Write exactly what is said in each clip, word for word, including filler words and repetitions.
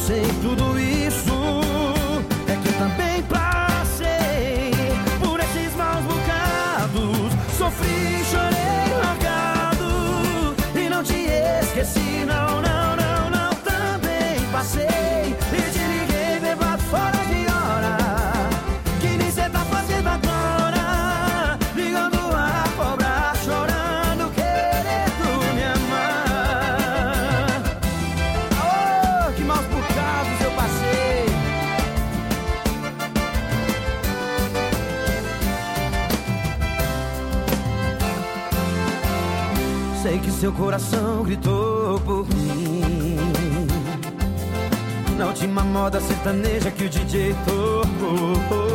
sei tudo isso, é que eu também passei por esses maus bocados. Sofri, chorei, largado e não te esqueci, não, não, não, não. Também passei e te liguei, bebado fora de hora, que nem cê tá fazendo agora, ligando a cobrar, chorando, querendo me amar. Oh, que maus bocados eu passei. Sei que seu coração gritou por mim na última moda sertaneja que o D J tocou.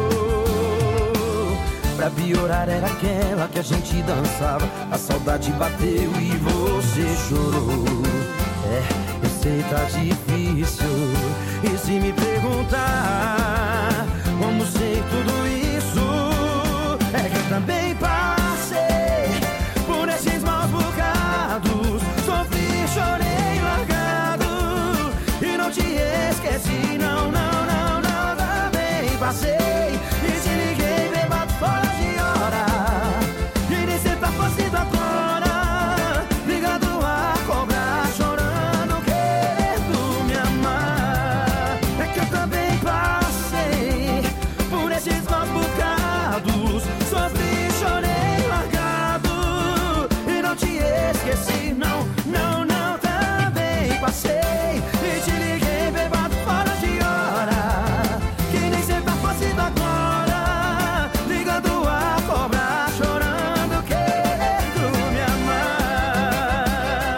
Pra piorar era aquela que a gente dançava, a saudade bateu e você chorou. É, eu sei tá difícil, e se me perguntar como sei tudo isso, é que eu também passei por esses maus bocados. Sofri, chorei, largado e não te esqueci, não, não, não, não. Também passei e te liguei, bebado fora de hora, e nem cê tá fazendo agora, ligado a cobrar, chorando, querendo me amar. É que eu também passei por esses maus bocados. Sofri, chorei, largado e não te esqueci, não, não, não. Também passei e te liguei, bebado fora de hora, que nem cê tá fazendo agora, ligando a cobrar, chorando, querendo me amar.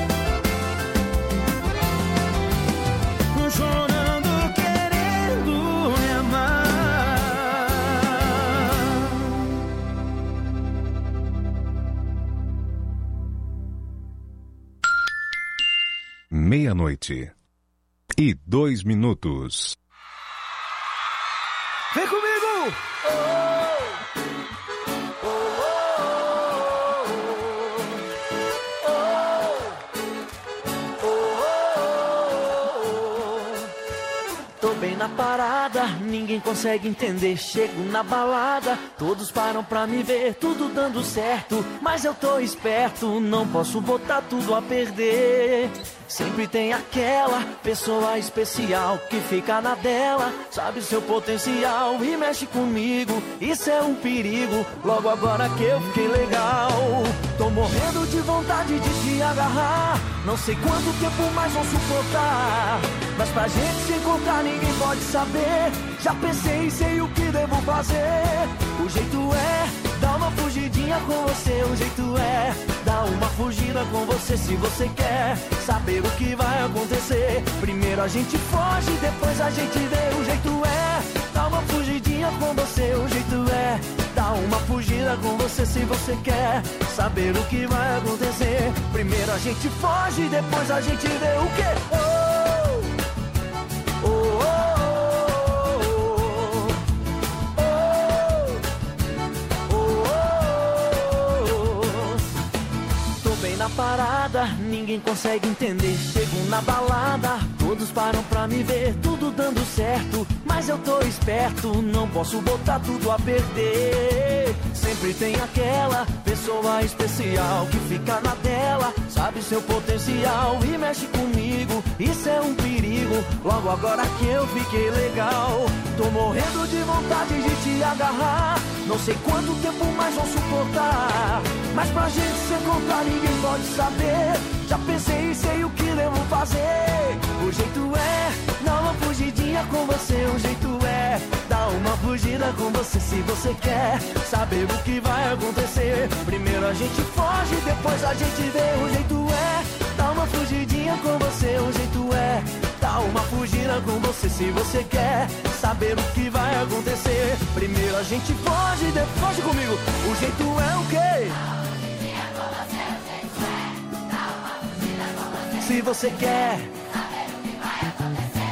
Chorando, querendo me amar. Meia-noite e dois minutos. Vem comigo! Tô bem na parada, ninguém consegue entender. Chego na balada, todos param pra me ver, tudo dando certo, mas eu tô esperto, não posso botar tudo a perder. Sempre tem aquela pessoa especial que fica na dela, sabe seu potencial e mexe comigo, isso é um perigo, logo agora que eu fiquei legal. Tô morrendo de vontade de te agarrar, não sei quanto tempo mais vão suportar, mas pra gente se encontrar ninguém pode saber. Já pensei e sei o que devo fazer. O jeito é dar uma fugidinha com você, o jeito é dar uma fugida com você. Se você quer saber o que vai acontecer, primeiro a gente foge, depois a gente vê. O jeito é dar uma fugidinha com você, o jeito é dar uma fugida com você. Se você quer saber o que vai acontecer, primeiro a gente foge, depois a gente vê. O quê? Oh, oh, oh, na parada, ninguém consegue entender. Chego na balada, todos param pra me ver, tudo dando certo, mas eu tô esperto, não posso botar tudo a perder. Sempre tem aquela pessoa especial que fica na dela, sabe seu potencial e mexe comigo, isso é um perigo, logo agora que eu fiquei legal. Tô morrendo de vontade de te agarrar, não sei quanto tempo mais vão suportar, mas pra gente se encontrar ninguém pode saber. Já pensei e sei o que devo fazer. O jeito é dar uma fugidinha com você, o jeito é dar uma fugida com você. Se você quer saber o que vai acontecer, primeiro a gente foge, depois a gente vê. O jeito é dar uma fugidinha com você, o jeito é dar uma fugida com você. Se você quer saber o que vai acontecer, primeiro a gente foge, depois foge comigo. O jeito é o quê? Se você quer saber o que vai acontecer,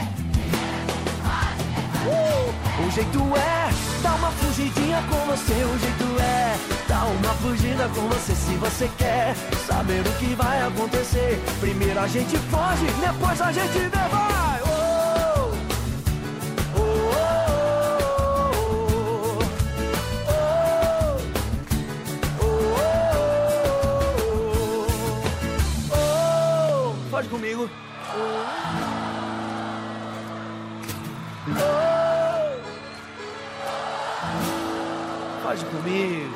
uh, o jeito é dar uma fugidinha com você, o jeito é dar uma fugida com você. Se você quer saber o que vai acontecer, primeiro a gente foge, depois a gente vê, vai! Oh! Pode comigo.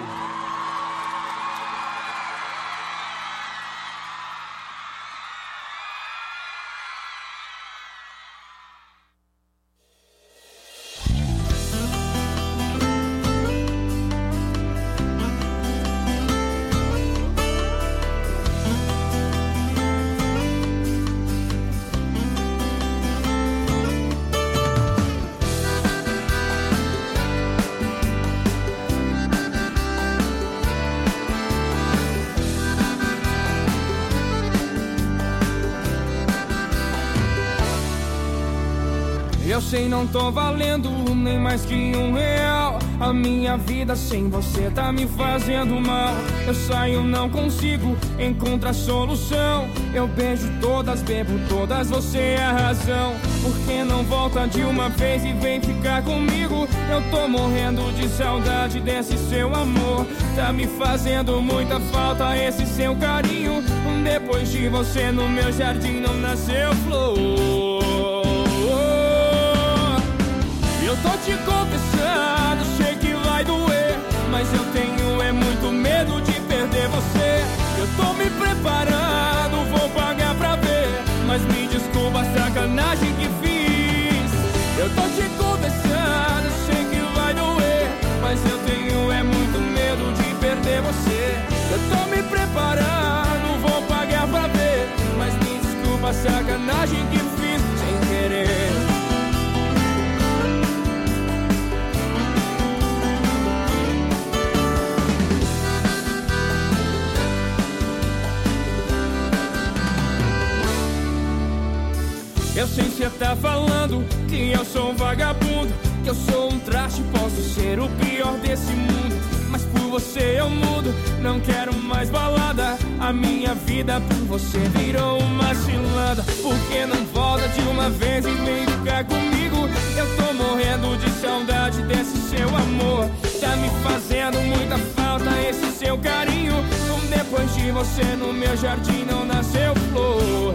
Eu sei, não tô valendo nem mais que um real. A minha vida sem você tá me fazendo mal. Eu saio, não consigo encontrar solução. Eu beijo todas, bebo todas, você é a razão. Por que não volta de uma vez e vem ficar comigo? Eu tô morrendo de saudade desse seu amor. Tá me fazendo muita falta esse seu carinho. Depois de você no meu jardim não nasceu flor. Eu tô te confessando, sei que vai doer, mas eu tenho é muito medo de perder você. Eu tô me preparando, vou pagar pra ver, mas me desculpa a sacanagem que fiz. Eu tô te confessando, sei que vai doer, mas eu tenho é muito medo de perder você. Eu tô me preparando, vou pagar pra ver, mas me desculpa a sacanagem que fiz sem querer. Eu sei que cê tá falando que eu sou um vagabundo, que eu sou um traste, posso ser o pior desse mundo. Mas por você eu mudo, não quero mais balada. A minha vida por você virou uma cilada. Por que não volta de uma vez e vem ficar comigo? Eu tô morrendo de saudade desse seu amor. Tá me fazendo muita falta esse seu carinho. Depois de você no meu jardim não nasceu flor.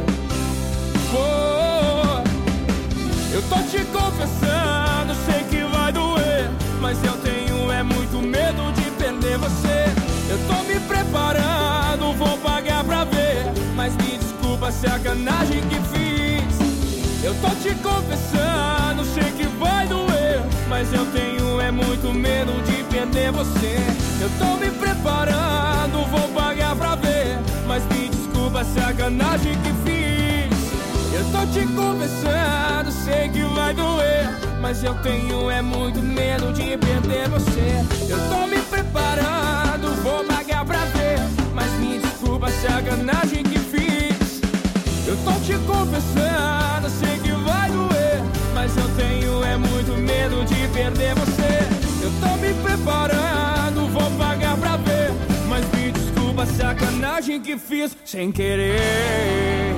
Oh, eu tô te confessando, sei que vai doer, mas eu tenho é muito medo de perder você. Eu tô me preparando, vou pagar pra ver, mas me desculpa a sacanagem que fiz. Eu tô te confessando, sei que vai doer, mas eu tenho é muito medo de perder você. Eu tô me preparando, vou pagar pra ver, mas me desculpa a sacanagem que fiz. Eu tô te confessando, sei que vai doer, mas eu tenho é muito medo de perder você. Eu tô me preparando, vou pagar pra ver, mas me desculpa a sacanagem que fiz. Eu tô te confessando, sei que vai doer, mas eu tenho é muito medo de perder você. Eu tô me preparando, vou pagar pra ver, mas me desculpa a sacanagem que fiz sem querer.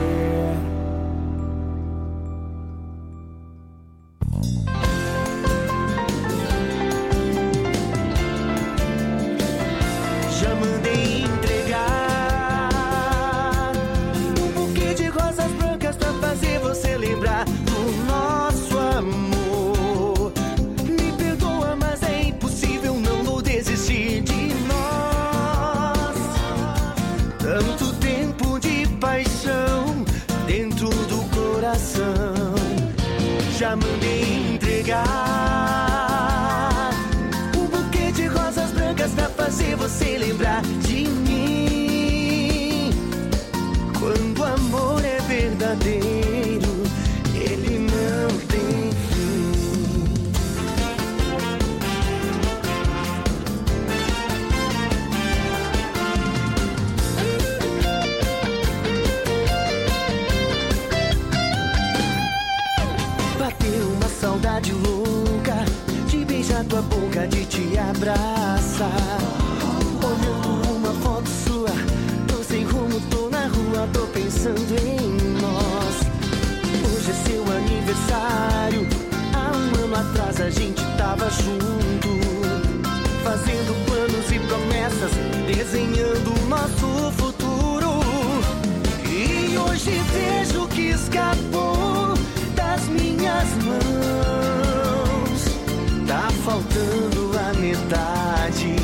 Já mandei entregar um buquê de rosas brancas pra fazer você lembrar do nosso amor. Me perdoa, mas é impossível, não vou desistir de nós. Tanto tempo de paixão dentro do coração. Já mandei entregar um buquê de rosas brancas pra fazer você lembrar de mim. Quando o amor é verdadeiro, ele não tem fim. Bateu uma saudade louca de beijar tua boca, de te abraçar. Olhando uma foto sua, tô sem rumo, tô na rua, tô pensando em nós. Hoje é seu aniversário, há um ano atrás a gente tava junto, fazendo planos e promessas, desenhando o nosso futuro. E hoje vejo que escapou das minhas mãos. Tá faltando a metade.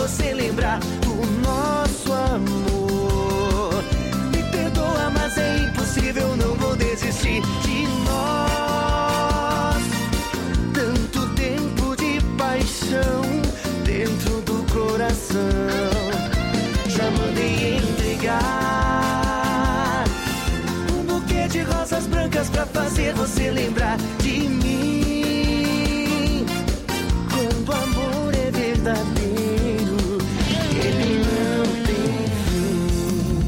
você lembrar do nosso amor. Me perdoa, mas é impossível, não vou desistir de nós. Tanto tempo de paixão dentro do coração. Já mandei entregar um buquê de rosas brancas pra fazer você lembrar de mim. Quando o amor é verdadeiro, ele não tem fim.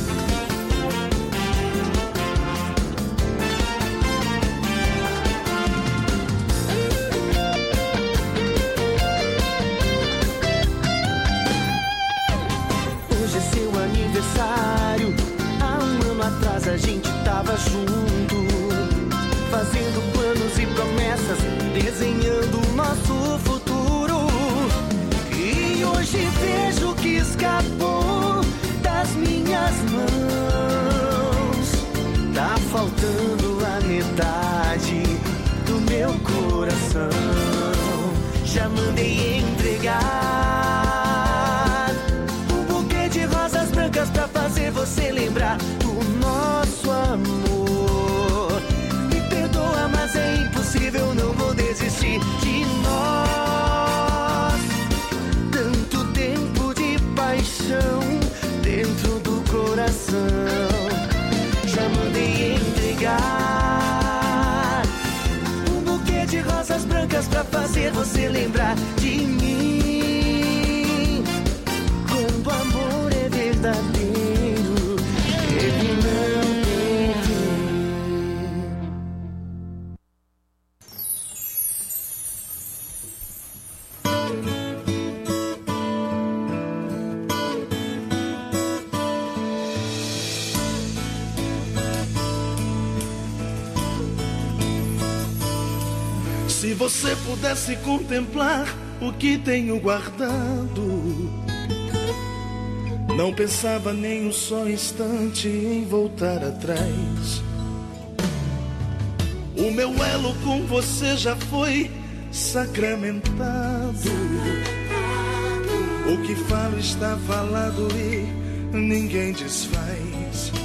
Hoje é seu aniversário. Há um ano atrás a gente tava junto, fazendo planos e promessas, desenhando o nosso futuro. E hoje vejo que escapou das minhas mãos. Tá faltando a metade do meu coração. Já mandei entregar um buquê de rosas brancas pra fazer você lembrar do nosso amor. Me perdoa, mas é impossível, não vou desistir de nós. Tanto tempo de paixão dentro do coração. Já mandei entregar um buquê de rosas brancas pra fazer você lembrar de mim. Quando o amor é verdadeiro, ele não tem fim. Se você pudesse contemplar o que tenho guardado, não pensava nem um só instante em voltar atrás. O meu elo com você já foi sacramentado. O que falo está falado e ninguém desfaz.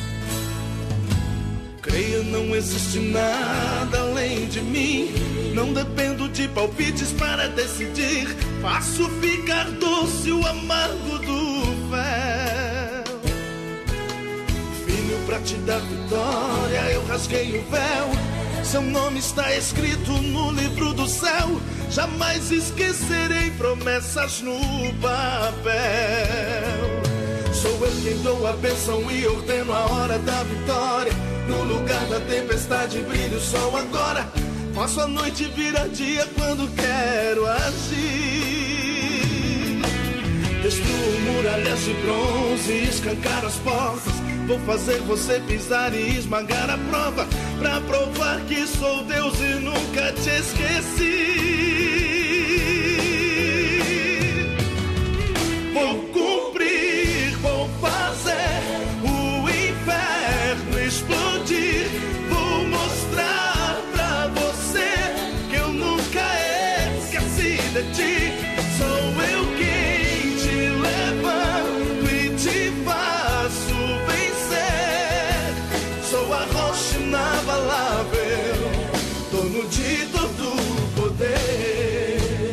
Creia, não existe nada além de mim. Não dependo de palpites para decidir. Faço ficar doce o amargo do véu. Filho, pra te dar vitória, eu rasguei o véu. Seu nome está escrito no livro do céu. Jamais esquecerei promessas no papel. Sou eu quem dou a bênção e ordeno a hora da vitória. No lugar da tempestade brilha o sol agora. Faço a noite virar dia quando quero agir. Destruo muralhas de bronze e escancaro as portas. Vou fazer você pisar e esmagar a prova, pra provar que sou Deus e nunca te esqueci. Vou cumprir, vou fazer o inferno explodir. Vou mostrar pra você que eu nunca esqueci de ti. Sou eu quem te levanto e te faço vencer. Sou a rocha inabalável, dono de todo o poder.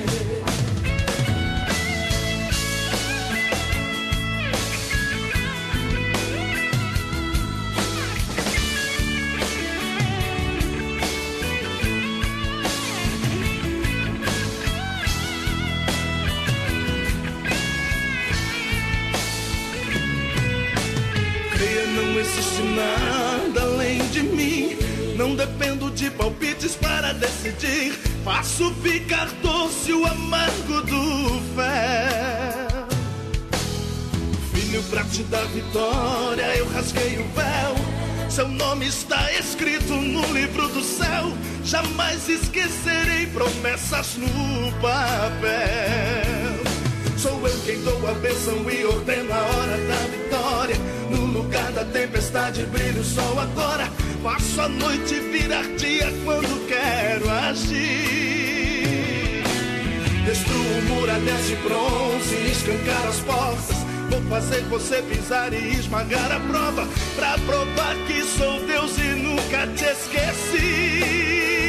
Não existe nada além de mim. Não dependo de palpites para decidir. Faço ficar doce o amargo do véu. Filho, pra te dar vitória, eu rasguei o véu. Seu nome está escrito no livro do céu. Jamais esquecerei promessas no papel. Sou eu quem dou a bênção e ordeno a hora da vitória. No lugar da tempestade brilha o sol agora. Faço a noite virar dia quando quero agir. Destruo muralhas de bronze braços e escancar as portas. Vou fazer você pisar e esmagar a prova, pra provar que sou Deus e nunca te esqueci.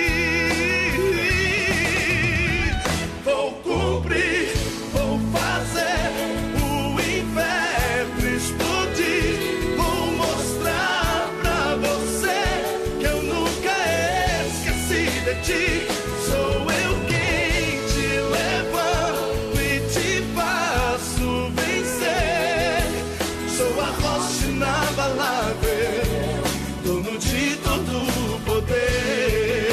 Vou cumprir, vou fazer o inferno explodir. Vou mostrar pra você que eu nunca esqueci de ti. Sou eu quem te levanto e te faço vencer. Sou a rocha inabalável, dono de todo o poder.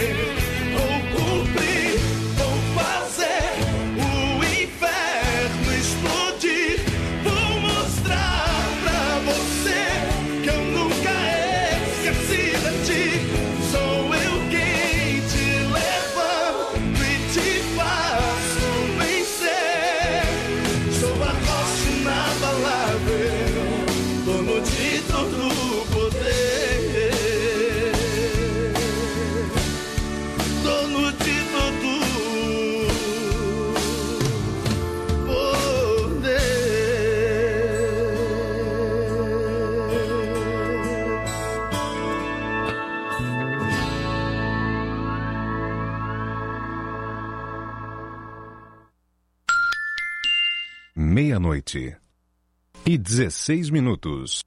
Meia-noite e dezesseis minutos.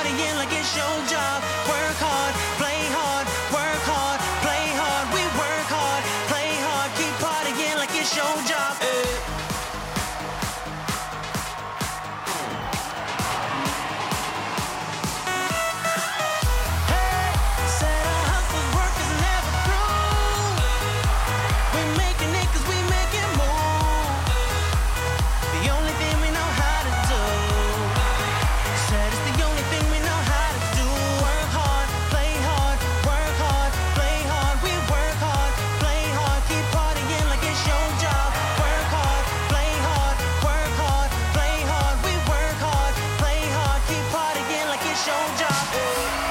Work hard, play hard, work hard, play hard. We work hard. show job.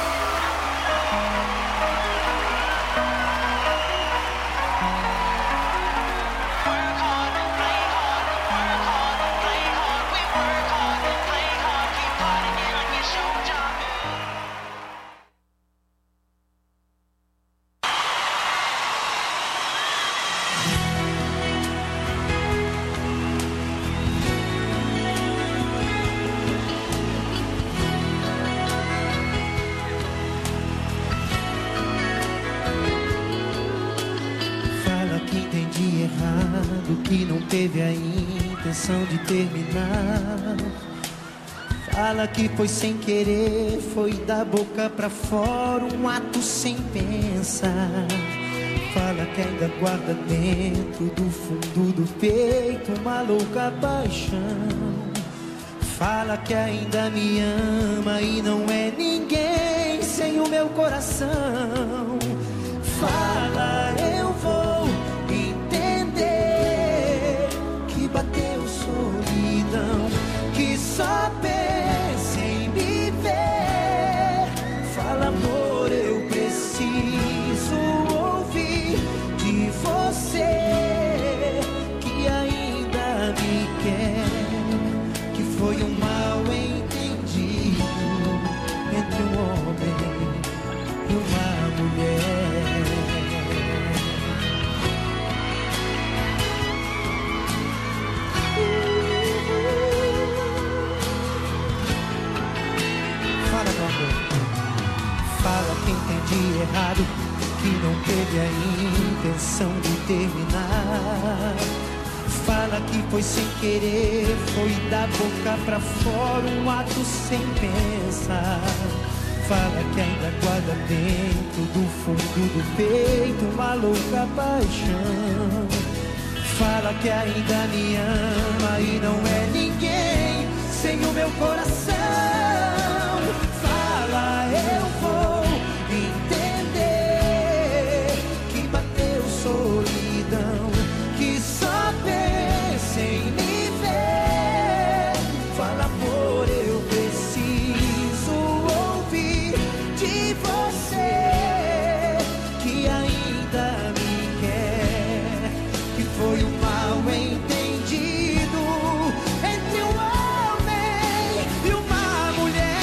Que não teve a intenção de terminar. Fala que foi sem querer, foi da boca pra fora, um ato sem pensar. Fala que ainda guarda dentro do fundo do peito uma louca paixão. Fala que ainda me ama e não é ninguém sem o meu coração. Fala, eu vou bateu solidão, que só pensa em me ver. Fala, amor, eu preciso ouvir de você, que ainda me quer. Que foi um mal entendido entre um homem e uma mulher. Fala que entendi errado, que não teve a intenção de terminar. Fala que foi sem querer, foi da boca pra fora, um ato sem pensar. Fala que ainda guarda dentro do fundo do peito uma louca paixão. Fala que ainda me ama e não é ninguém sem o meu coração. Fala, eu vou entender que bateu solidão, que só pensa em me ver. Fala, amor, eu preciso ouvir de você, que ainda me quer. Que foi um mal entendido entre um homem e uma mulher.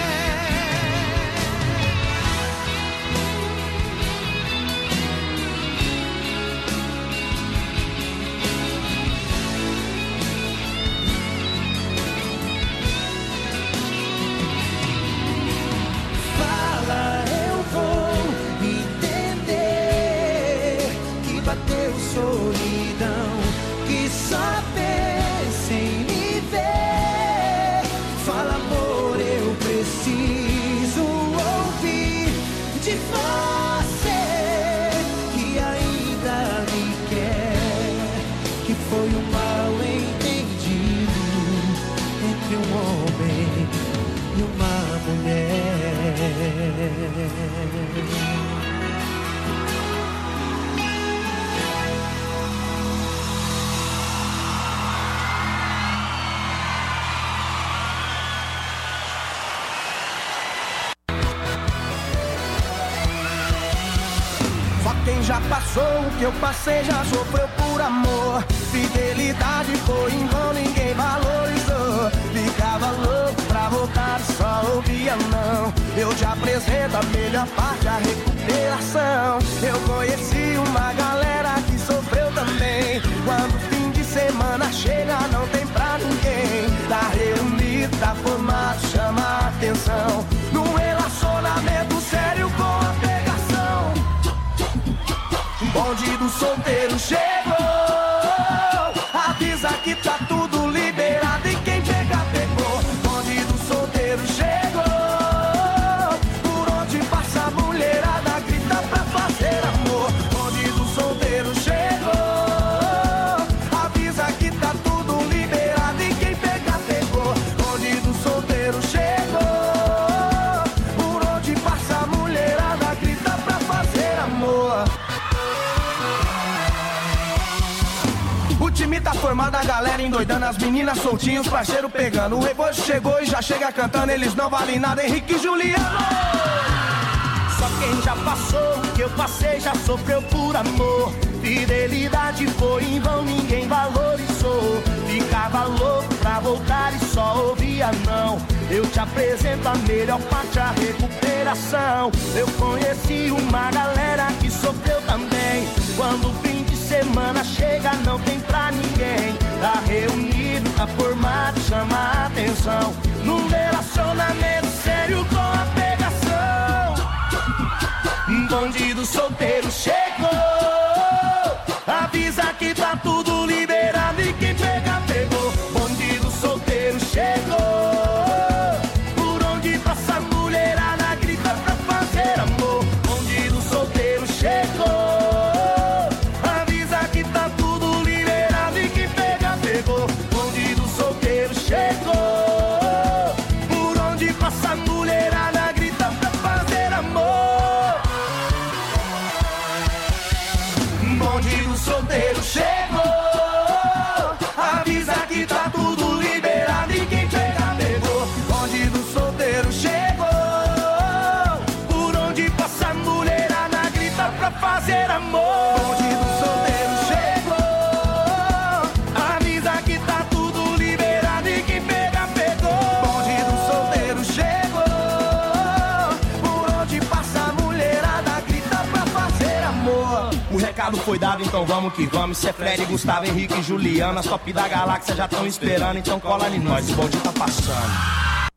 Fala, eu vou entender que bateu solidão, que só pensa em me ver. Fala, amor, eu preciso ouvir de você, que ainda me quer. Que foi um mal entendido entre um homem e uma mulher. Só quem já passou o que eu passei já sofreu por amor. Fidelidade foi em vão, ninguém valorizou. Ficava louco pra voltar e só ouvia não. Eu te apresento a melhor parte, a recuperação. Eu conheci uma galera que sofreu também. Quando o fim de semana chega não tem pra ninguém. Tá reunido, tá formado, chama a atenção. Num relacionamento sério com a pegação. O bonde do solteiro chegou. Avisa que tá tudo liberado e quem pegar pegou. Bonde do solteiro chegou. Por onde passa a mulherada grita pra fazer amor. Bonde do solteiro chegou. Avisa que tá tudo liberado e quem pegar pegou. Bonde do solteiro chegou. Por onde passa a mulherada grita pra fazer amor. O time tá formada a galera endoidando, as meninas soltinhos, parceiro pegando. O Revojo chegou e já chega cantando, eles não valem nada, Henrique e Juliano. Só quem já passou, que eu passei, já sofreu por amor. Fidelidade foi em vão, ninguém valorizou. Ficava louco pra voltar e só ouvia não. Eu te apresento a melhor parte, a recuperação. Eu conheci uma galera que sofreu também. Quando o fim de semana chega, não tem pra ninguém. Tá reunido, tá formado, chama a atenção. Num relacionamento sério com a pegação. Um bandido solteiro chegou. Avisa que tá tudo liberado e quem pega, pegou. Bandido solteiro chegou. Por onde passa a mulherada grita pra fazer amor. Bandido solteiro chegou. Avisa que tá tudo liberado e quem pega, pegou. Bandido solteiro chegou. Por onde passa a mulherada grita pra fazer amor. Bandido solteiro chegou. Avisa que tá tudo liberado e quem pega, pegou. Bandido solteiro chegou. Por onde passa a mulherada grita pra fazer amor. Bandido solteiro chegou. Avisa que tá tudo liberado e quem pega, pegou. Bandido solteiro chegou. Por onde passa a mulherada grita pra fazer amor. O recado foi dado, então vamos que vamos. Se é Fred, Gustavo, Henrique e Juliana, as top da galáxia já estão esperando, então cola em nós, o bonde tá passando.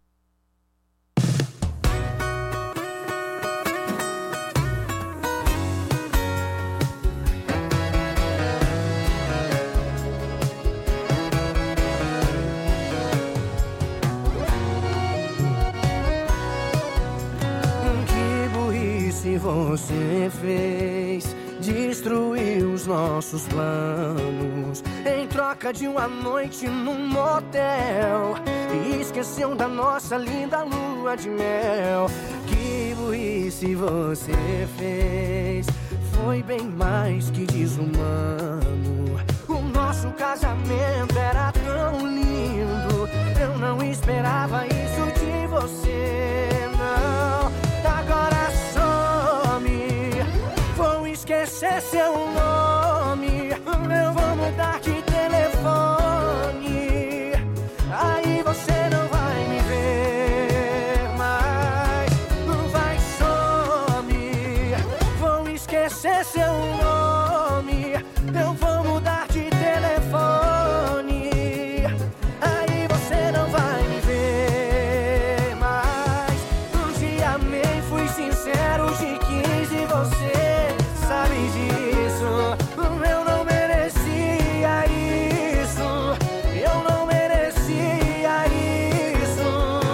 Que burrice você fez, destruiu os nossos planos em troca de uma noite num motel e esqueceu da nossa linda lua de mel. Que burrice você fez, foi bem mais que desumano. O nosso casamento era tão lindo, eu não esperava isso de você, não. Agora some, vou esquecer seu nome, eu vou mudar de telefone, aí você não vai me ver mais. Vai, some, vou esquecer seu nome, eu vou mudar de telefone, aí você não vai me ver mais. Te amei, fui sincero, te quis e você sabe disso. Eu não merecia isso, eu não merecia isso.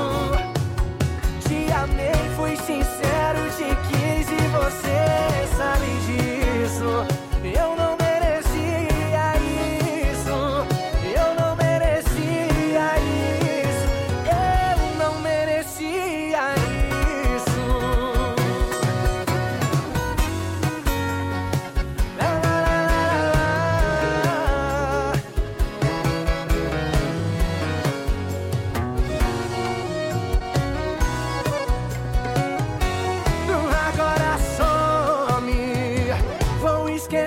Te amei, fui sincero, te quis e você sabe disso. Eu não merecia isso, eu não merecia isso, eu não merecia isso. La, la, la, la, la. Agora some, vou esquecer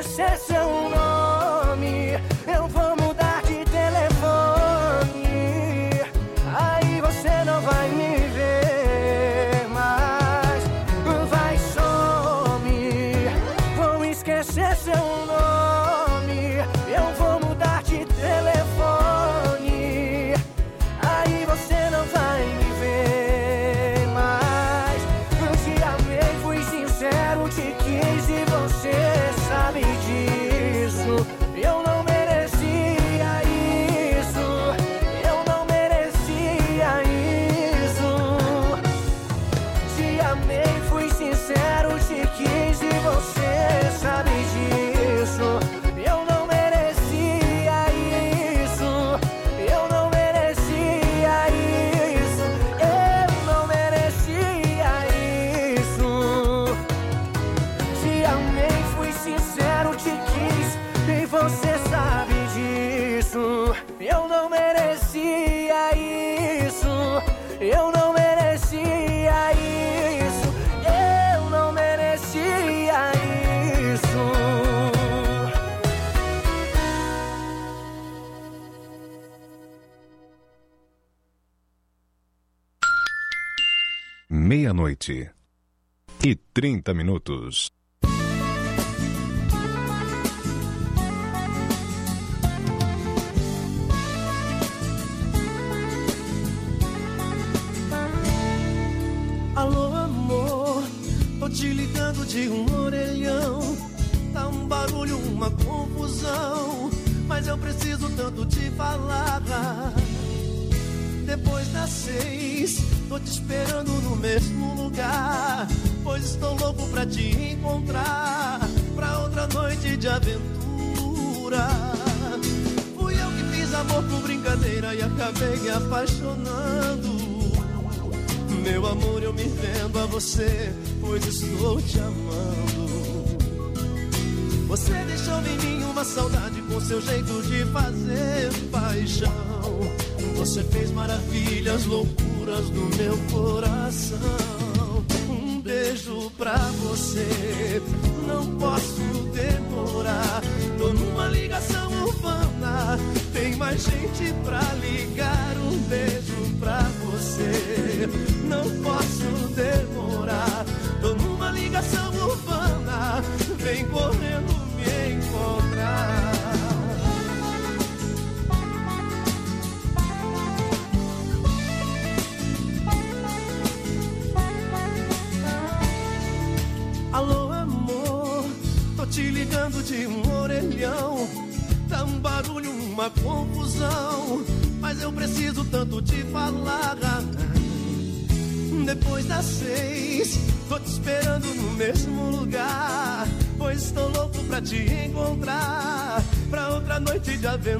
Meia-noite e trinta minutos. Alô, amor, tô te ligando de um orelhão. Tá um barulho, uma confusão, mas eu preciso tanto te falar. Depois das seis, tô te esperando no mesmo lugar, pois estou louco pra te encontrar, pra outra noite de aventura. Fui eu que fiz amor por brincadeira e acabei me apaixonando. Meu amor, eu me rendo a você, pois estou te amando. Você deixou em mim uma saudade com seu jeito de fazer paixão. Você fez maravilhas, loucuras no meu coração. Um beijo pra você, não posso demorar. Tô numa ligação urbana, tem mais gente pra ligar. Um beijo pra você, não posso demorar. Tô numa ligação urbana, vem correndo me encontrar. Alô, amor, tô te ligando de um orelhão. Tá um barulho, uma confusão, mas eu preciso tanto te falar. Depois das seis, tô te esperando no mesmo lugar, pois estou louco pra te encontrar, pra outra noite de aventura.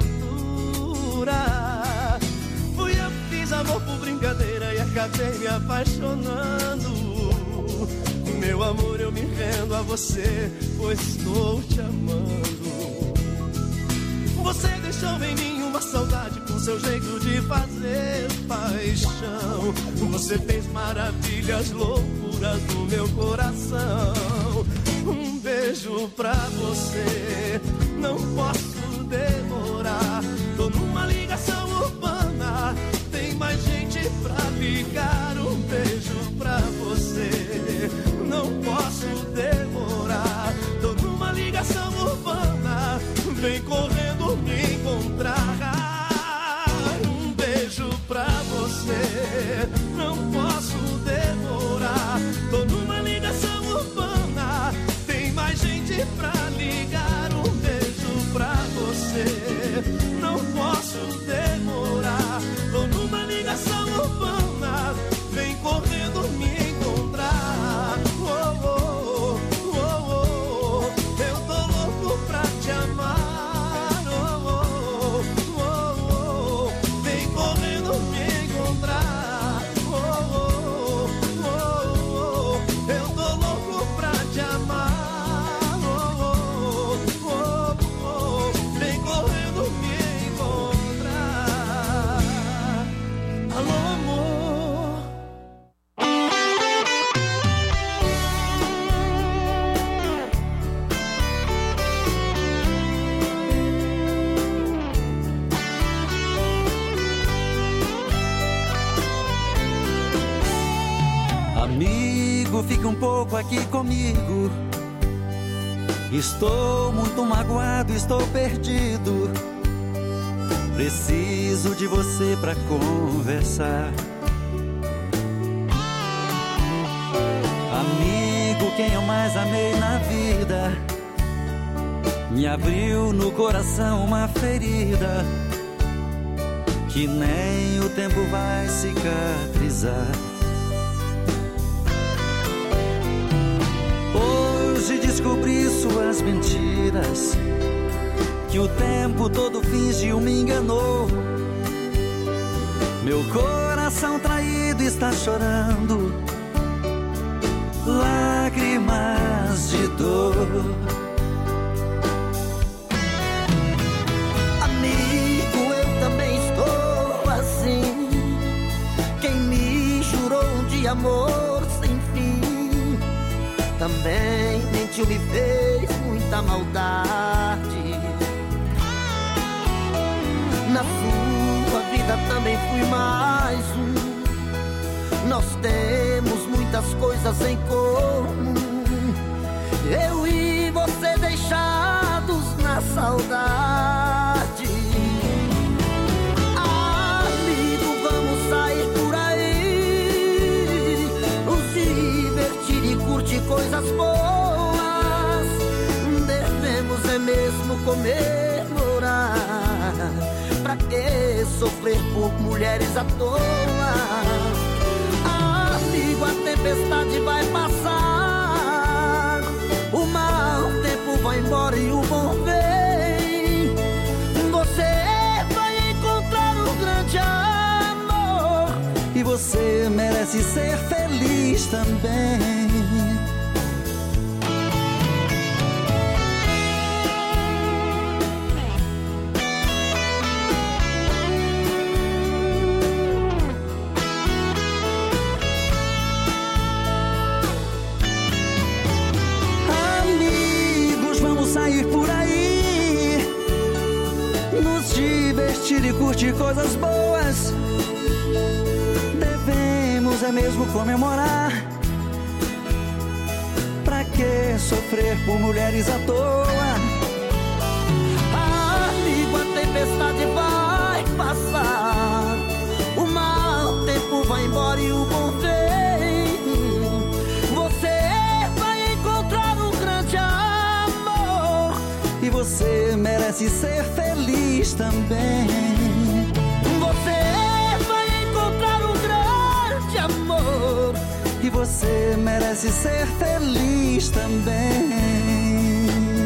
Fui eu que fiz amor por brincadeira e acabei me apaixonando. Meu amor, eu me rendo a você, pois estou te amando. Você deixou em mim uma saudade com seu jeito de fazer paixão. Você fez maravilhas, loucuras no meu coração. Um beijo pra você, não posso demorar. Tô numa ligação urbana, tem mais gente pra ligar. Um beijo pra você, não posso demorar. Tô numa ligação urbana, vem correndo me encontrar. Um beijo pra você, não posso demorar. Tô numa ligação urbana, tem mais gente pra ligar. Um beijo pra você, não posso demorar. Tô numa ligação urbana, vem correndo me encontrar. Oh, oh, oh, oh, oh. Eu tô louco pra te amar. Oh, oh, oh, oh. Vem correndo me encontrar. Oh, oh, oh, oh. Eu tô louco pra te amar. Oh, oh, oh, oh. Vem correndo me encontrar. Alô, amor. Amigo, fique um pouco aqui comigo. Estou muito magoado, estou perdido. Preciso de você pra conversar. Amigo, quem eu mais amei na vida, me abriu no coração uma ferida que nem o tempo vai cicatrizar. Hoje descobri suas mentiras, que o tempo todo fingiu, me enganou. Meu coração traído está chorando lágrimas de dor. Amigo, eu também estou assim. Quem me jurou um de amor sem fim, também mentiu, me fez muita maldade. Na sua vida também fui mais um. Nós temos saudade. Amigo, vamos sair por aí, nos divertir e curtir coisas boas. Devemos é mesmo comemorar. Pra que sofrer por mulheres à toa? Amigo, a tempestade vai passar, o mau tempo vai embora e o bom vem. Você vai encontrar um grande amor e você merece ser feliz também. E curtir coisas boas. Devemos é mesmo comemorar. Pra que sofrer por mulheres à toa? Amigo, a tempestade vai passar, o mau tempo vai embora e o bom vem. Você vai encontrar um grande amor e você merece ser feliz também. E você merece ser feliz também.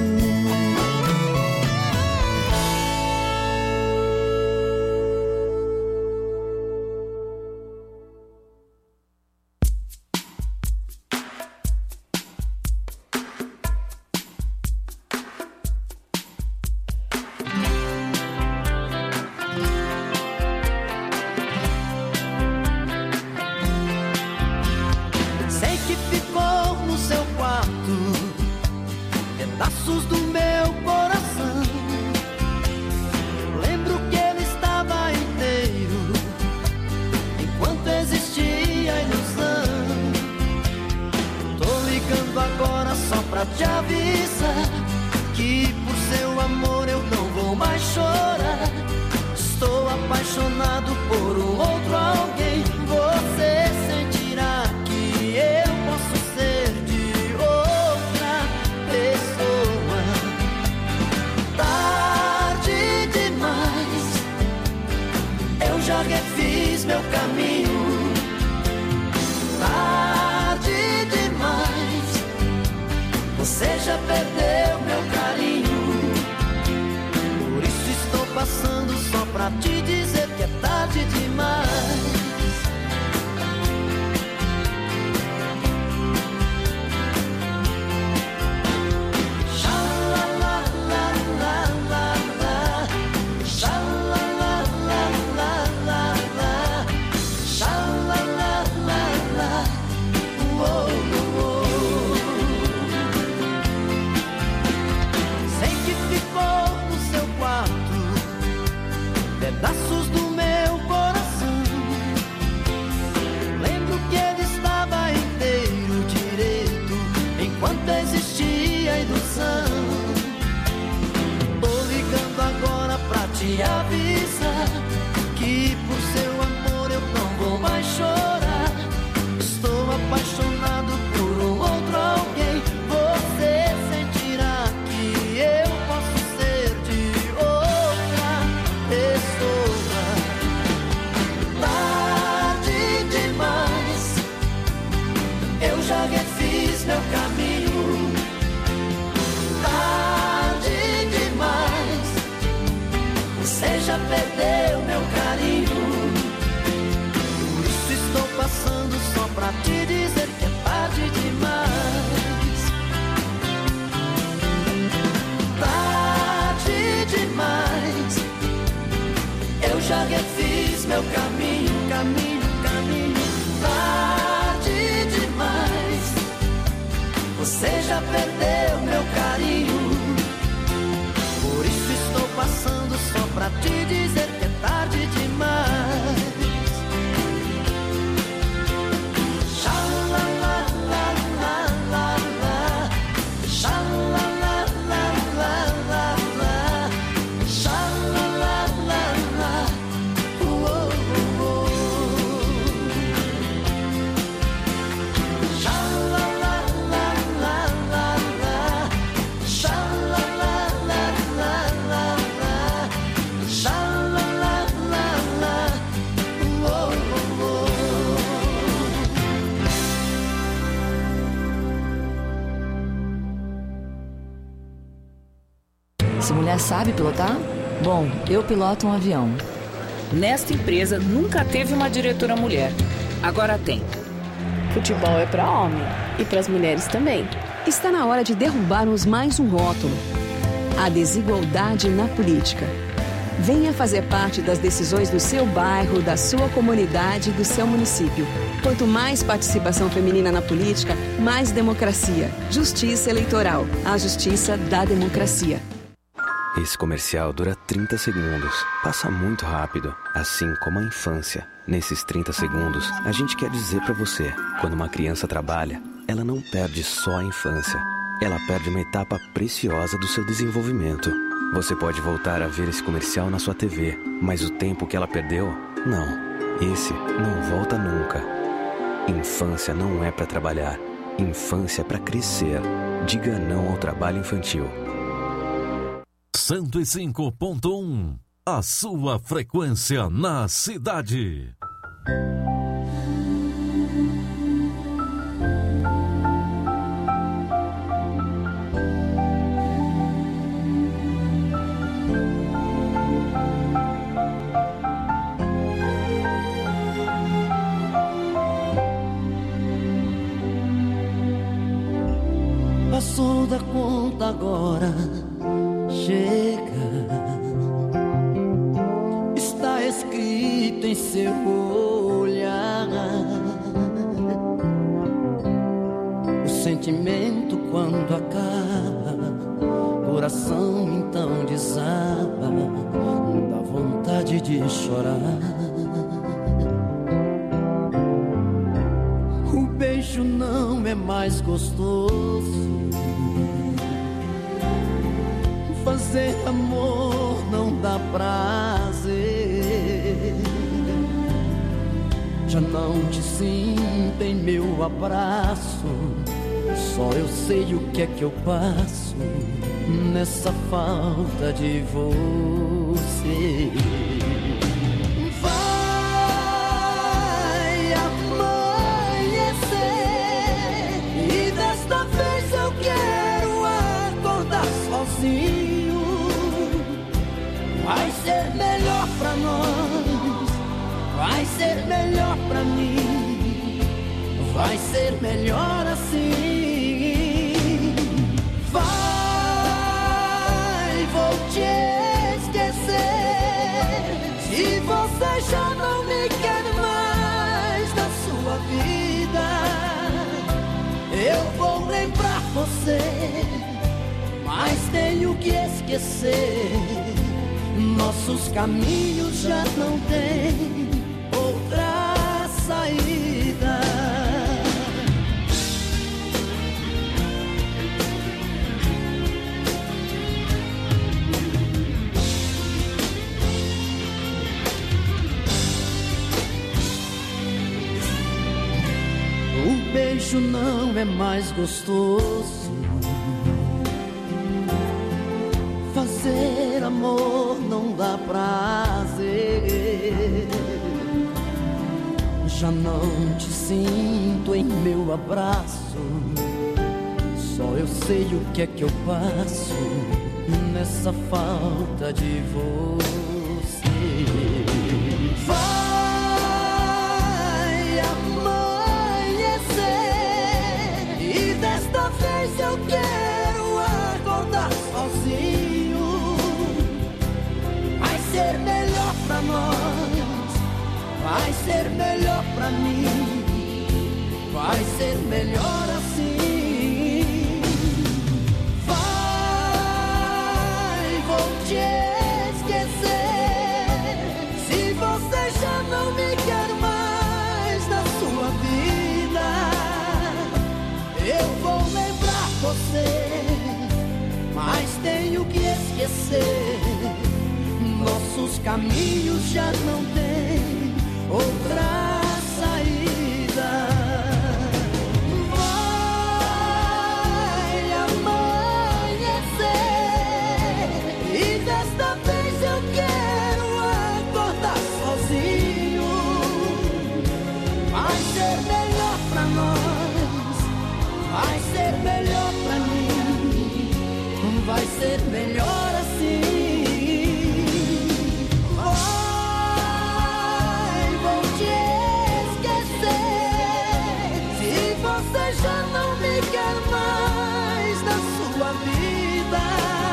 Te avisa que por seu amor eu não vou mais chorar. Estou apaixonado por um outro alguém. Você sentirá que eu posso ser de outra pessoa. Tarde demais, eu já refiz meu caminho. Tarde demais, você já perdeu meu carinho. Por isso estou passando só pra te dizer que é tarde demais. Pedaços do meu coração. Lembro que ele estava inteiro direito enquanto existia a ilusão. Tô ligando agora pra te avisar que por seu amor eu não vou mais chorar. Estou apaixonado por um outro alguém. Você sentirá que eu posso ser de outra pessoa. Tarde demais, eu já refiz meu caminho. Tarde demais, você já perdeu meu carinho. Por isso estou passando só pra te dizer que é tarde demais. Tarde demais, eu já refiz meu caminho, caminho, caminho. Tarde demais, você já perdeu meu carinho. Por isso estou passando só pra te dizer que é tarde demais. Sha-la-la-la-la, sha-la-la-la-la-la. Essa mulher sabe pilotar? Bom, eu piloto um avião. Nesta empresa nunca teve uma diretora mulher. Agora tem. Futebol é para homem e para as mulheres também. Está na hora de derrubarmos mais um rótulo: a desigualdade na política. Venha fazer parte das decisões do seu bairro, da sua comunidade, do seu município. Quanto mais participação feminina na política, mais democracia. Justiça Eleitoral. A justiça da democracia. Esse comercial dura trinta segundos. Passa muito rápido, assim como a infância. Nesses trinta segundos, a gente quer dizer pra você: quando uma criança trabalha, ela não perde só a infância. Ela perde uma etapa preciosa do seu desenvolvimento. Você pode voltar a ver esse comercial na sua T V, mas o tempo que ela perdeu, não. Esse não volta nunca. Infância não é pra trabalhar. Infância é pra crescer. Diga não ao trabalho infantil. cento e cinco ponto um. A sua frequência na cidade. Passou da conta agora, chega. Está escrito em seu olhar. O sentimento quando acaba, coração então desaba, dá vontade de chorar. O beijo não é mais gostoso, fazer amor não dá prazer. Já não te sinto em meu abraço, só eu sei o que é que eu passo nessa falta de você. Vai amanhecer e desta vez eu quero acordar sozinho. Vai ser melhor pra nós, vai ser melhor pra mim, vai ser melhor assim. Vai, vou te esquecer, se você já não me quer mais na sua vida, eu vou lembrar você, mas tenho que esquecer. Nossos caminhos já não têm outra saída. O beijo não é mais gostoso, fazer amor não dá prazer. Já não te sinto em meu abraço, só eu sei o que é que eu passo nessa falta de você. Vai amanhecer e desta vez eu quero acordar sozinho. Vai ser melhor pra nós, vai ser melhor pra mim, vai ser melhor assim. Vai, vou te esquecer, se você já não me quer mais na sua vida, eu vou lembrar você, mas tenho que esquecer. Nossos caminhos já não têm outra saída. Vai amanhecer e desta vez eu quero acordar sozinho. Vai ser melhor pra nós, vai ser melhor pra mim, vai ser melhor assim. você já não me quer mais na sua vida,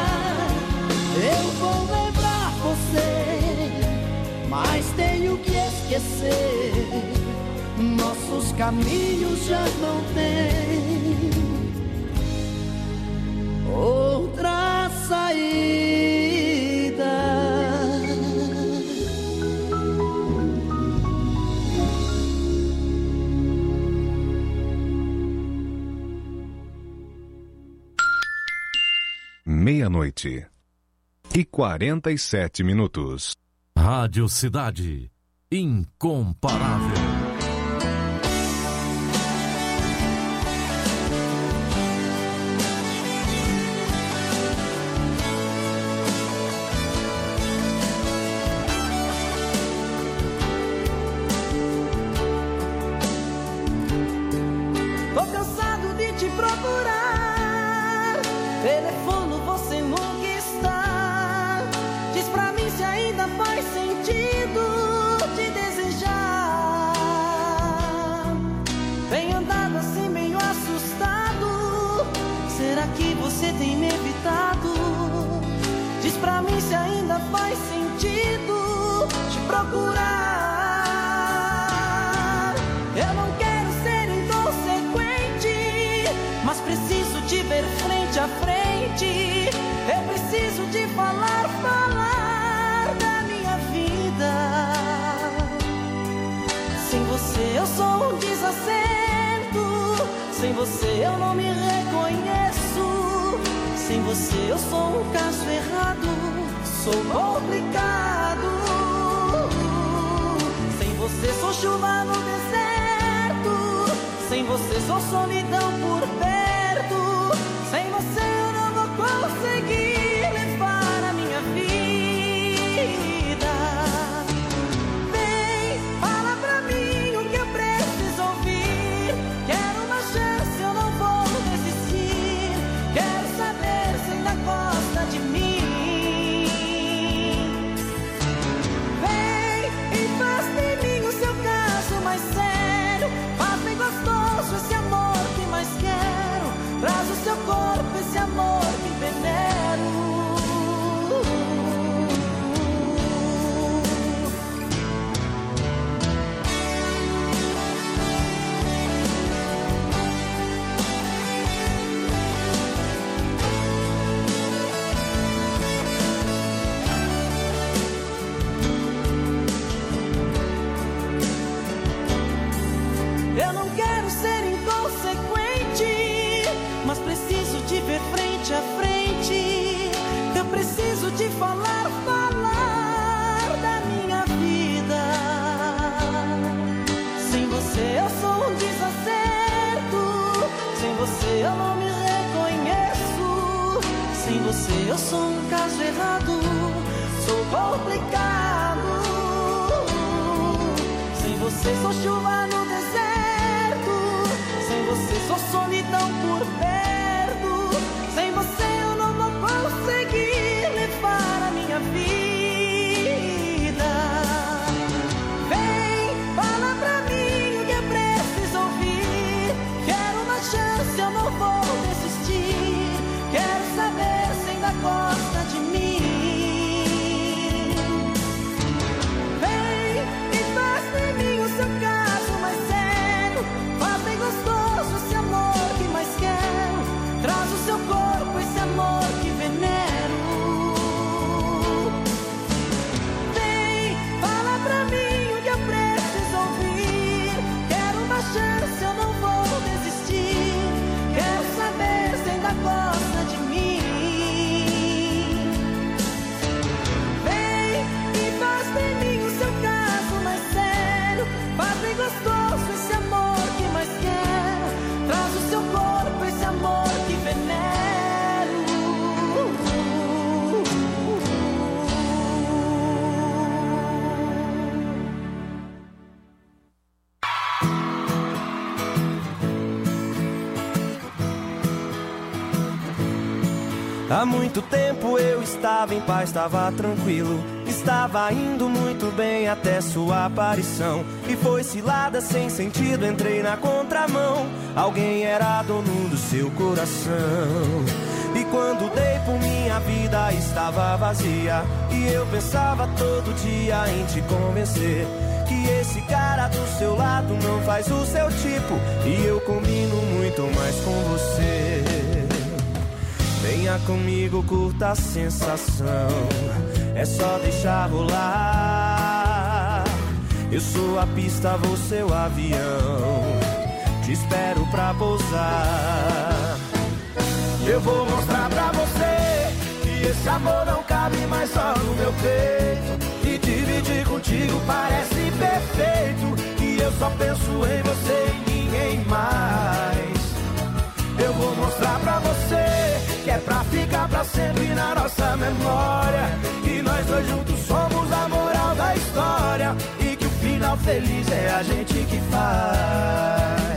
eu vou lembrar você, mas tenho que esquecer. Nossos caminhos já não têm outra saída. Meia-noite e quarenta e sete minutos. Rádio Cidade, incomparável. Tô cansado de te procurar, telefono você nunca está. Diz pra mim se ainda faz sentido te desejar. Vem andado assim meio assustado, será que você tem me evitado? Diz pra mim se ainda faz sentido te procurar. Eu não quero ser inconsequente, mas preciso te ver frente a frente. Eu preciso te falar, falar da minha vida. Sem você eu sou um desacerto, sem você eu não me reconheço. Sem você eu sou um caso errado, sou complicado. Sem você sou chuva no deserto, sem você sou solidão por perto. Sem você eu não vou conseguir levar a minha vida. Vem, fala pra mim o que eu preciso ouvir. Quero uma chance, eu não vou desistir. Quero saber se ainda gosta de mim. Vem e faz de mim o seu caso mais sério. Faz bem gostoso esse amor que mais quero. Traz o seu corpo esse amor que venero. Eu não quero ser inconsequente, mas preciso te ver frente a frente. Eu preciso te falar, falar da minha vida. Sem você eu sou um desacerto, sem você eu não me reconheço. Sem você eu sou um caso errado, sou complicado. Sem você sou chuva no deserto, sem você sou solidão por perto. Sem você eu não vou conseguir levar a minha vida. Vem, fala pra mim o que eu preciso ouvir. Quero uma chance, eu não vou desistir. Quero saber se ainda gosta de mim. Vem e faz de mim o seu caso mais sério. Faz bem gostoso esse amor que mais quero. Traz o seu corpo esse amor que venero. Vem, fala pra mim o que eu preciso ouvir. Quero uma chance, eu não vou desistir. Quero saber se ainda gosta de mim. Vem e faz de mim o seu caso mais sério. Faz bem gostoso esse amor que mais quero. Traz o seu corpo esse amor que venero. Há muito tempo eu estava em paz, estava tranquilo. Estava indo muito bem até sua aparição. E foi cilada sem sentido, entrei na contramão. Alguém era dono do seu coração. E quando dei por mim a vida estava vazia. E eu pensava todo dia em te convencer que esse cara do seu lado não faz o seu tipo. E eu combino muito mais com você. Venha comigo, curta a sensação. É só deixar rolar. Eu sou a pista, você o avião. Te espero pra pousar. Eu vou mostrar pra você que esse amor não cabe mais só no meu peito. E dividir contigo parece perfeito. Que eu só penso em você e ninguém mais. Eu vou mostrar pra você que é pra ficar pra sempre na nossa memória. Que nós dois juntos somos a moral da história. E que o final feliz é a gente que faz.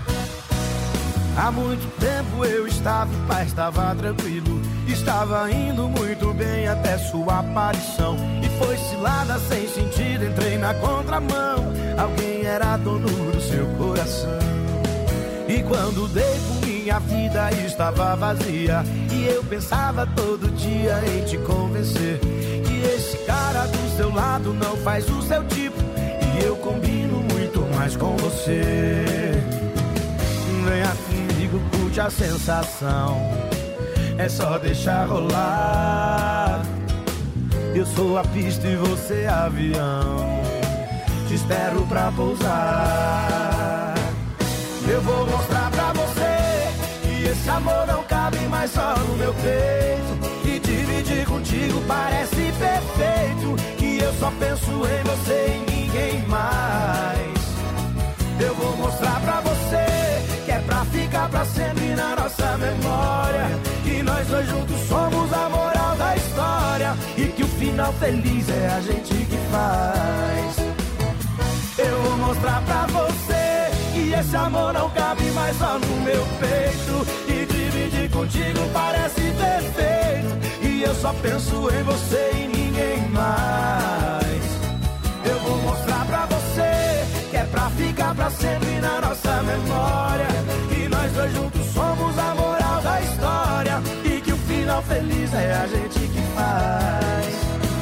Há muito tempo eu estava em paz, estava tranquilo. Estava indo muito bem até sua aparição. E foi cilada sem sentido, entrei na contramão. Alguém era dono do seu coração. E quando dei por mim a vida estava vazia. E eu pensava todo dia em te convencer que esse cara do seu lado não faz o seu tipo. E eu combino muito mais com você. Venha comigo, curte a sensação. É só deixar rolar. Eu sou a pista e você avião. Te espero pra pousar. Eu vou mostrar pra você que esse amor não cabe mais só no meu peito. E dividir contigo parece perfeito. Que eu só penso em você e ninguém mais. Eu vou mostrar pra você que é pra ficar pra sempre na nossa memória. Que nós dois juntos somos a moral da história. E que o final feliz é a gente que faz. Eu vou mostrar pra você que esse amor não cabe mais só no meu peito. E dividir contigo parece perfeito. E eu só penso em você e ninguém mais. Eu vou mostrar pra você que é pra ficar pra sempre na nossa memória. Que nós dois juntos somos a moral da história. E que o final feliz é a gente que faz.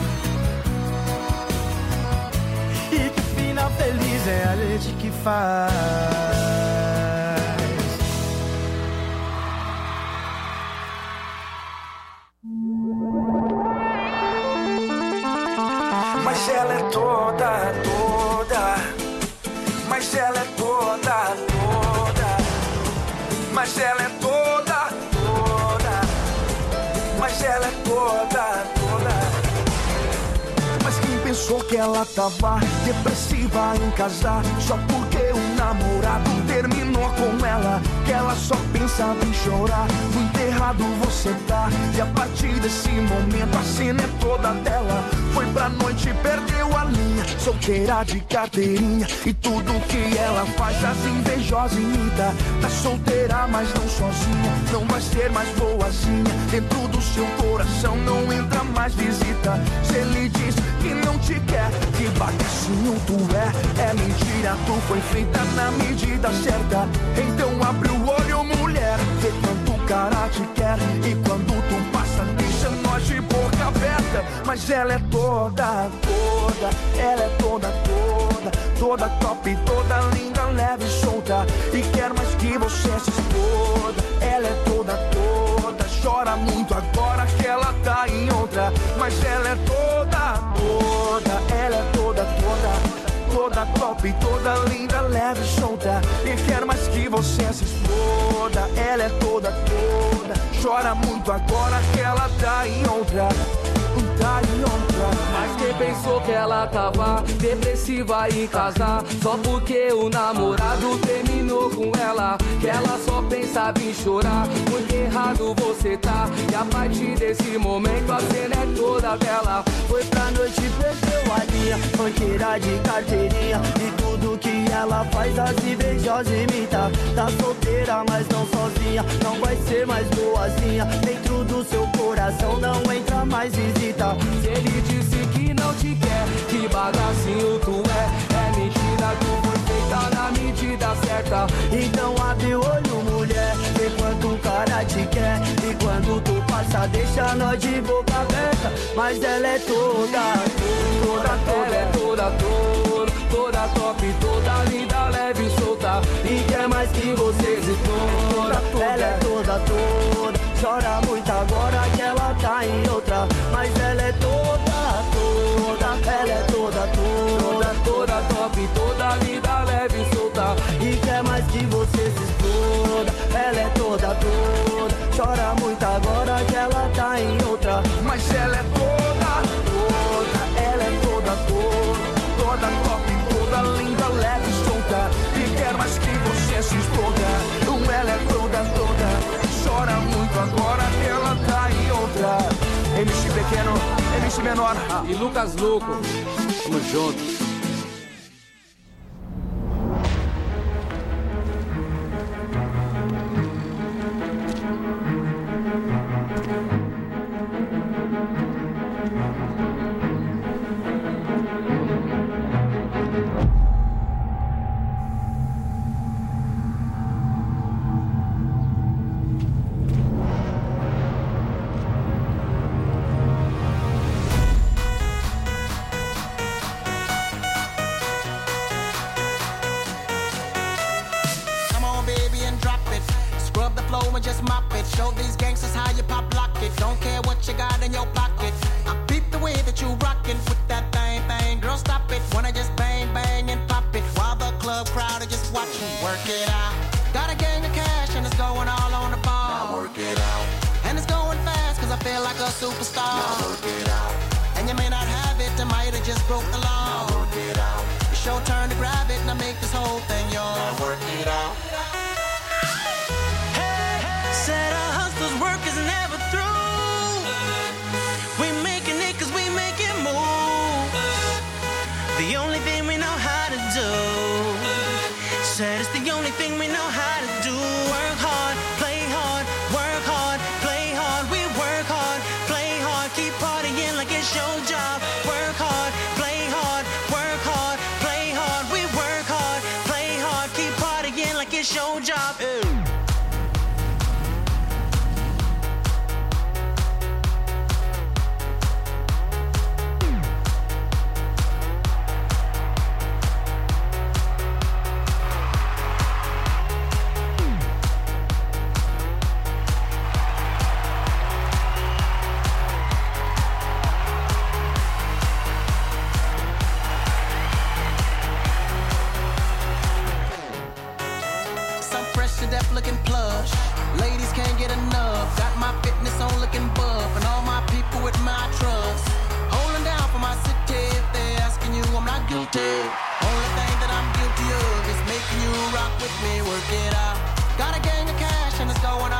E que o final feliz é a gente que faz. Mas ela é toda, toda. Mas ela é toda, toda. Mas ela é toda, toda. Mas ela é toda, toda. Mas quem pensou que ela tava depressiva em casar só porque o namorado terminou com ela? Que ela só pensava em chorar. Muito errado você tá. E a partir desse momento a cena é toda dela. Foi pra noite e perdeu a linha. Solteira de carteirinha. E tudo que ela faz as invejosas imita. Tá solteira mas não sozinha. Não vai ser mais boazinha. Dentro do seu coração não entra mais visita. Se ele diz que não te quer, que bagacinho tu é. É mentira, tu foi feita na medida certa. Então abre o olho, mulher. Vê quanto o cara te quer. E quando tu passa, deixa nós de boca aberta. Mas ela é toda, toda. Ela é toda, toda. Toda top, toda linda, leve e solta. E quer mais que você se exploda. Ela é toda, toda. Chora muito agora que ela tá em outra. Mas ela é toda, toda. Ela é toda, toda. Toda top, toda linda, leve e solta. E quer mais que você se exploda. Ela é toda, toda. Chora muito agora que ela tá em outra. Tá em outra. Mas quem pensou que ela tava depressiva em casar só porque o namorado terminou com ela? Que ela só pensava em chorar. Muito errado você tá. E a partir desse momento a cena é toda dela. Foi pra noite e perdeu a linha. Banqueira de carteirinha. E tudo que ela faz as invejosas imita. Tá solteira mas não sozinha. Não vai ser mais boazinha. Dentro do seu coração não entra mais visita. Se ele disse que não te quer, que bagacinho tu é. É mentira, verdade foi feita na medida certa. Então abre o olho, mulher, vê quanto o cara te quer. E quando tu passa, deixa nós de boca aberta. Mas ela é toda, toda, toda. Ela é toda, toda, toda top, toda linda, leve e solta. E quer mais que você se toda, toda. Ela é toda, toda, chora muito agora que ela tá em outra. Mas ela é toda, toda, ela é toda, toda, toda top, toda linda, leve e solta. E quer mais que você se exploda. Ela é toda, toda, chora muito agora que ela tá em outra. Mas ela é toda, toda, ela é toda, toda, toda top, toda linda, leve e solta. E quer mais que você se exploda. Ela é toda, toda, chora muito agora que ela tá em outra. M C pequeno, M C menor e Lucas Luco, tamo junto. It's your job. Ew.